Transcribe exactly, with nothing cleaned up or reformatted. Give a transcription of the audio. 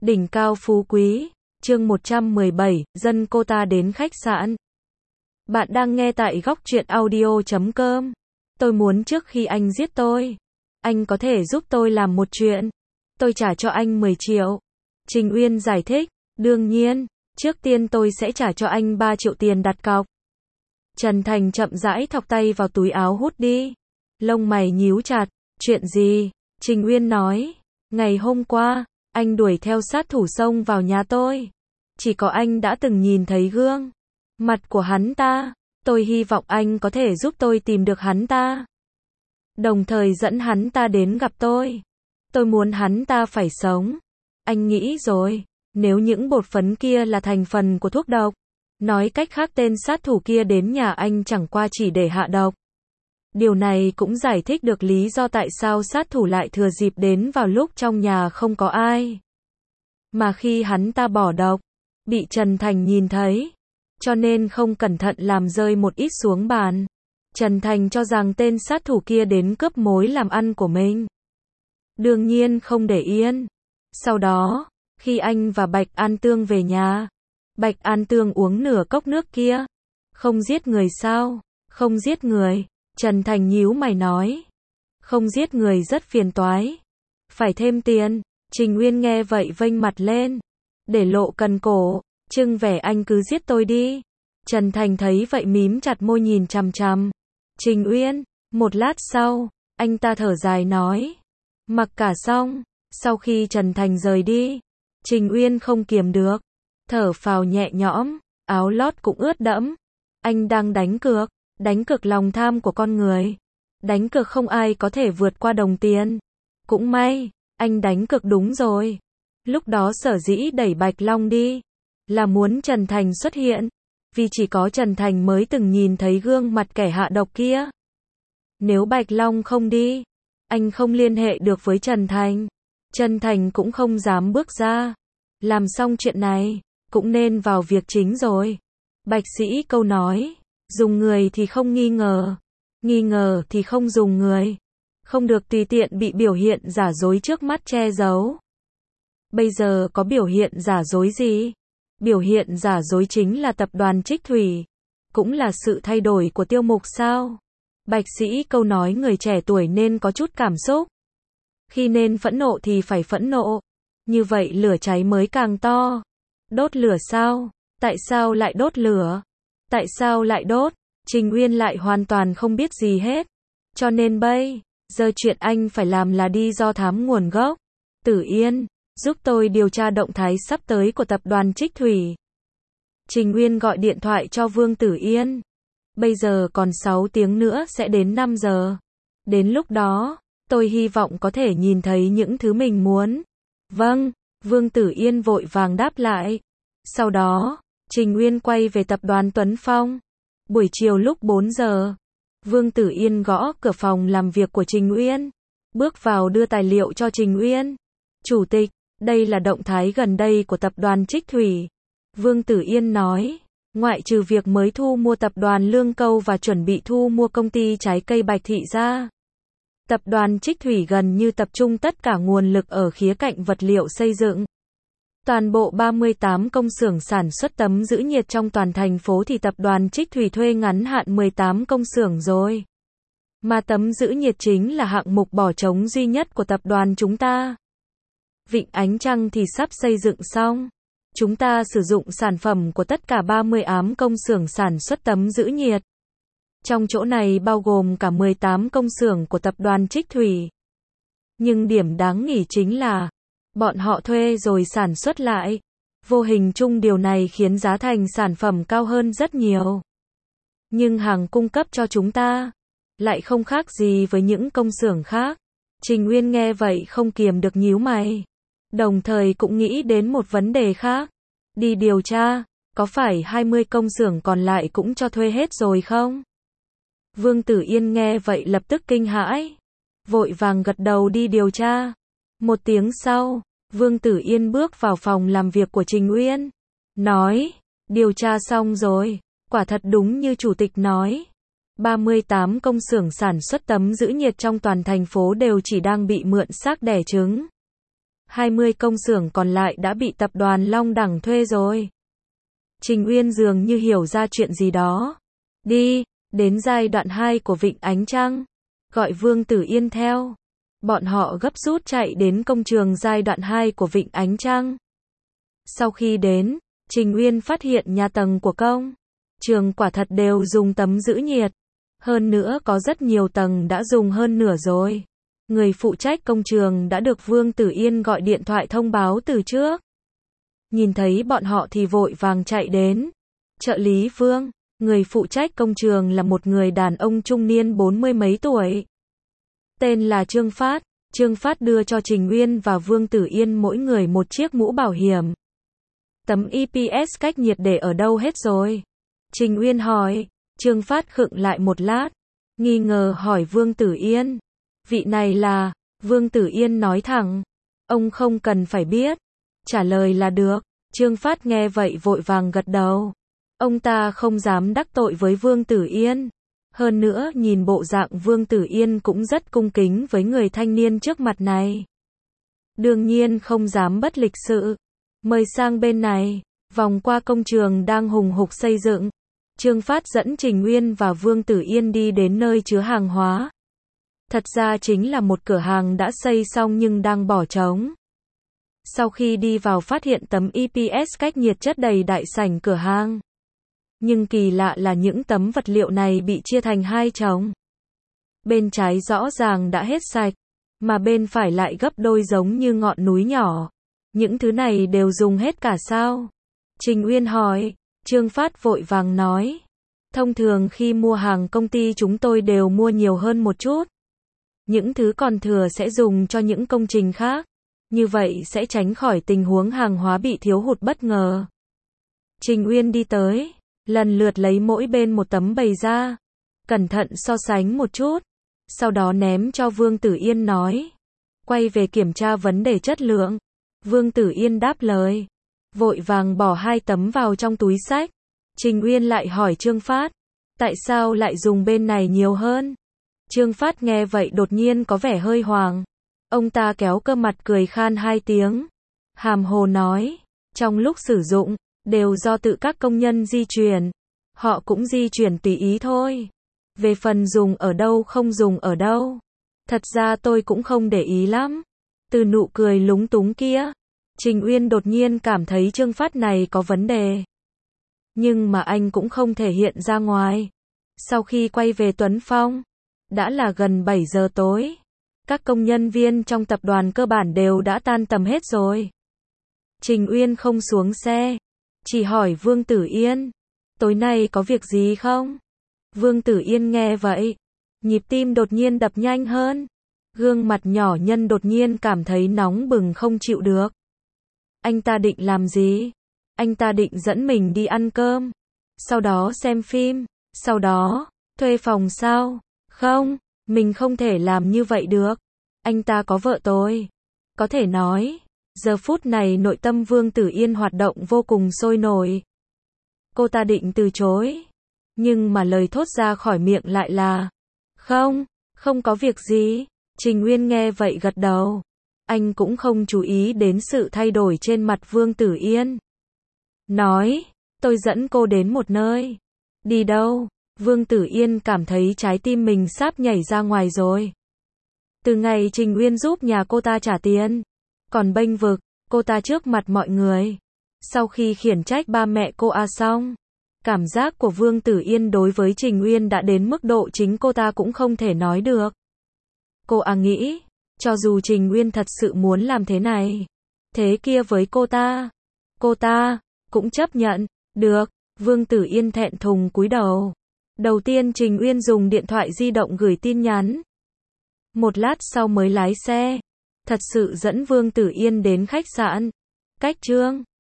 Đỉnh cao phú quý, chương một trăm mười bảy, dân cô ta đến khách sạn. Bạn đang nghe tại góc truyện audio chấm com. Tôi muốn trước khi anh giết tôi, anh có thể giúp tôi làm một chuyện. Tôi trả cho anh mười triệu. Trình Uyên giải thích, đương nhiên, trước tiên tôi sẽ trả cho anh ba triệu tiền đặt cọc. Trần Thành chậm rãi thọc tay vào túi áo hút đi. Lông mày nhíu chặt, chuyện gì? Trình Uyên nói, ngày hôm qua, anh đuổi theo sát thủ xông vào nhà tôi. Chỉ có anh đã từng nhìn thấy gương mặt của hắn ta. Tôi hy vọng anh có thể giúp tôi tìm được hắn ta, đồng thời dẫn hắn ta đến gặp tôi. Tôi muốn hắn ta phải sống. Anh nghĩ rồi, nếu những bột phấn kia là thành phần của thuốc độc, nói cách khác tên sát thủ kia đến nhà anh chẳng qua chỉ để hạ độc. Điều này cũng giải thích được lý do tại sao sát thủ lại thừa dịp đến vào lúc trong nhà không có ai. Mà khi hắn ta bỏ độc, bị Trần Thành nhìn thấy, cho nên không cẩn thận làm rơi một ít xuống bàn. Trần Thành cho rằng tên sát thủ kia đến cướp mối làm ăn của mình. Đương nhiên không để yên. Sau đó, khi anh và Bạch An Tương về nhà, Bạch An Tương uống nửa cốc nước kia. Không giết người sao? Không giết người. Trần Thành nhíu mày nói. Không giết người rất phiền toái. Phải thêm tiền. Trình Uyên nghe vậy vênh mặt lên, để lộ cần cổ, trưng vẻ anh cứ giết tôi đi. Trần Thành thấy vậy mím chặt môi nhìn chằm chằm Trình Uyên. Một lát sau, anh ta thở dài nói. Mặc cả xong. Sau khi Trần Thành rời đi, Trình Uyên không kiềm được, thở phào nhẹ nhõm, áo lót cũng ướt đẫm. Anh đang đánh cược, đánh cược lòng tham của con người. Đánh cược không ai có thể vượt qua đồng tiền. Cũng may, anh đánh cược đúng rồi. Lúc đó sở dĩ đẩy Bạch Long đi, là muốn Trần Thành xuất hiện. Vì chỉ có Trần Thành mới từng nhìn thấy gương mặt kẻ hạ độc kia. Nếu Bạch Long không đi, anh không liên hệ được với Trần Thành. Trần Thành cũng không dám bước ra. Làm xong chuyện này, cũng nên vào việc chính rồi. Bạch Sĩ Câu nói, dùng người thì không nghi ngờ, nghi ngờ thì không dùng người. Không được tùy tiện bị biểu hiện giả dối trước mắt che giấu. Bây giờ có biểu hiện giả dối gì? Biểu hiện giả dối chính là tập đoàn Trích Thủy. Cũng là sự thay đổi của Tiêu Mục sao? Bạch Sĩ Câu nói người trẻ tuổi nên có chút cảm xúc. Khi nên phẫn nộ thì phải phẫn nộ. Như vậy lửa cháy mới càng to. Đốt lửa sao? Tại sao lại đốt lửa? Tại sao lại đốt? Trình Uyên lại hoàn toàn không biết gì hết. Cho nên bây giờ chuyện anh phải làm là đi do thám nguồn gốc. Tử Yên, giúp tôi điều tra động thái sắp tới của tập đoàn Trích Thủy. Trình Uyên gọi điện thoại cho Vương Tử Yên. Bây giờ còn sáu tiếng nữa sẽ đến năm giờ. Đến lúc đó, tôi hy vọng có thể nhìn thấy những thứ mình muốn. Vâng, Vương Tử Yên vội vàng đáp lại. Sau đó, Trình Uyên quay về tập đoàn Tuấn Phong. Buổi chiều lúc bốn giờ, Vương Tử Yên gõ cửa phòng làm việc của Trình Uyên. Bước vào đưa tài liệu cho Trình Uyên. Chủ tịch, đây là động thái gần đây của tập đoàn Trích Thủy. Vương Tử Yên nói, ngoại trừ việc mới thu mua tập đoàn Lương Câu và chuẩn bị thu mua công ty trái cây Bạch Thị ra, tập đoàn Trích Thủy gần như tập trung tất cả nguồn lực ở khía cạnh vật liệu xây dựng. Toàn bộ ba mươi tám công xưởng sản xuất tấm giữ nhiệt trong toàn thành phố thì tập đoàn Trích Thủy thuê ngắn hạn mười tám công xưởng rồi. Mà tấm giữ nhiệt chính là hạng mục bỏ trống duy nhất của tập đoàn chúng ta. Vịnh Ánh Trăng thì sắp xây dựng xong. Chúng ta sử dụng sản phẩm của tất cả ba mươi ám công xưởng sản xuất tấm giữ nhiệt. Trong chỗ này bao gồm cả mười tám công xưởng của tập đoàn Trích Thủy. Nhưng điểm đáng nghỉ chính là, bọn họ thuê rồi sản xuất lại. Vô hình chung điều này khiến giá thành sản phẩm cao hơn rất nhiều. Nhưng hàng cung cấp cho chúng ta lại không khác gì với những công xưởng khác. Trình Uyên nghe vậy không kiềm được nhíu mày. Đồng thời cũng nghĩ đến một vấn đề khác. Đi điều tra, có phải hai mươi công xưởng còn lại cũng cho thuê hết rồi không? Vương Tử Yên nghe vậy lập tức kinh hãi. Vội vàng gật đầu đi điều tra. Một tiếng sau, Vương Tử Yên bước vào phòng làm việc của Trình Uyên. Nói, điều tra xong rồi, quả thật đúng như chủ tịch nói. ba mươi tám công xưởng sản xuất tấm giữ nhiệt trong toàn thành phố đều chỉ đang bị mượn xác đẻ trứng. hai mươi công xưởng còn lại đã bị tập đoàn Long Đẳng thuê rồi. Trình Uyên dường như hiểu ra chuyện gì đó. Đi, đến giai đoạn hai của Vịnh Ánh Trăng. Gọi Vương Tử Yên theo. Bọn họ gấp rút chạy đến công trường giai đoạn hai của Vịnh Ánh Trăng. Sau khi đến, Trình Uyên phát hiện nhà tầng của công trường quả thật đều dùng tấm giữ nhiệt. Hơn nữa có rất nhiều tầng đã dùng hơn nửa rồi. Người phụ trách công trường đã được Vương Tử Yên gọi điện thoại thông báo từ trước. Nhìn thấy bọn họ thì vội vàng chạy đến. Trợ lý Vương, người phụ trách công trường là một người đàn ông trung niên bốn mươi mấy tuổi. Tên là Trương Phát. Trương Phát đưa cho Trình Uyên và Vương Tử Yên mỗi người một chiếc mũ bảo hiểm. Tấm e pê ét cách nhiệt để ở đâu hết rồi? Trình Uyên hỏi. Trương Phát khựng lại một lát, nghi ngờ hỏi Vương Tử Yên. Vị này là... Vương Tử Yên nói thẳng. Ông không cần phải biết. Trả lời là được. Trương Phát nghe vậy vội vàng gật đầu. Ông ta không dám đắc tội với Vương Tử Yên. Hơn nữa nhìn bộ dạng Vương Tử Yên cũng rất cung kính với người thanh niên trước mặt này. Đương nhiên không dám bất lịch sự. Mời sang bên này. Vòng qua công trường đang hùng hục xây dựng. Trương Phát dẫn Trình Uyên và Vương Tử Yên đi đến nơi chứa hàng hóa. Thật ra chính là một cửa hàng đã xây xong nhưng đang bỏ trống. Sau khi đi vào phát hiện tấm e pê ét cách nhiệt chất đầy đại sảnh cửa hàng. Nhưng kỳ lạ là những tấm vật liệu này bị chia thành hai chồng. Bên trái rõ ràng đã hết sạch, mà bên phải lại gấp đôi giống như ngọn núi nhỏ. Những thứ này đều dùng hết cả sao? Trình Uyên hỏi. Trương Phát vội vàng nói. Thông thường khi mua hàng công ty chúng tôi đều mua nhiều hơn một chút. Những thứ còn thừa sẽ dùng cho những công trình khác. Như vậy sẽ tránh khỏi tình huống hàng hóa bị thiếu hụt bất ngờ. Trình Uyên đi tới, lần lượt lấy mỗi bên một tấm bày ra. Cẩn thận so sánh một chút. Sau đó ném cho Vương Tử Yên nói. Quay về kiểm tra vấn đề chất lượng. Vương Tử Yên đáp lời. Vội vàng bỏ hai tấm vào trong túi xách. Trình Uyên lại hỏi Trương Phát. Tại sao lại dùng bên này nhiều hơn? Trương Phát nghe vậy đột nhiên có vẻ hơi hoàng. Ông ta kéo cơ mặt cười khan hai tiếng. Hàm hồ nói. Trong lúc sử dụng, đều do tự các công nhân di chuyển. Họ cũng di chuyển tùy ý thôi. Về phần dùng ở đâu không dùng ở đâu. Thật ra tôi cũng không để ý lắm. Từ nụ cười lúng túng kia. Trình Uyên đột nhiên cảm thấy Trương Phát này có vấn đề. Nhưng mà anh cũng không thể hiện ra ngoài. Sau khi quay về Tuấn Phong, đã là gần bảy giờ tối. Các công nhân viên trong tập đoàn cơ bản đều đã tan tầm hết rồi. Trình Uyên không xuống xe, chỉ hỏi Vương Tử Yên. Tối nay có việc gì không? Vương Tử Yên nghe vậy, nhịp tim đột nhiên đập nhanh hơn. Gương mặt nhỏ nhân đột nhiên cảm thấy nóng bừng không chịu được. Anh ta định làm gì? Anh ta định dẫn mình đi ăn cơm, sau đó xem phim, sau đó thuê phòng sao? Không, mình không thể làm như vậy được. Anh ta có vợ tôi. Có thể nói, giờ phút này nội tâm Vương Tử Yên hoạt động vô cùng sôi nổi. Cô ta định từ chối, nhưng mà lời thốt ra khỏi miệng lại là không, không có việc gì. Trình Uyên nghe vậy gật đầu. Anh cũng không chú ý đến sự thay đổi trên mặt Vương Tử Yên. Nói, tôi dẫn cô đến một nơi. Đi đâu? Vương Tử Yên cảm thấy trái tim mình sắp nhảy ra ngoài rồi. Từ ngày Trình Uyên giúp nhà cô ta trả tiền, còn bênh vực cô ta trước mặt mọi người. Sau khi khiển trách ba mẹ cô A xong, cảm giác của Vương Tử Yên đối với Trình Uyên đã đến mức độ chính cô ta cũng không thể nói được. Cô A nghĩ, cho dù Trình Uyên thật sự muốn làm thế này, thế kia với cô ta, cô ta cũng chấp nhận. Được. Vương Tử Yên thẹn thùng cúi đầu. Đầu tiên Trình Uyên dùng điện thoại di động gửi tin nhắn. Một lát sau mới lái xe, thật sự dẫn Vương Tử Yên đến khách sạn. Cách Trương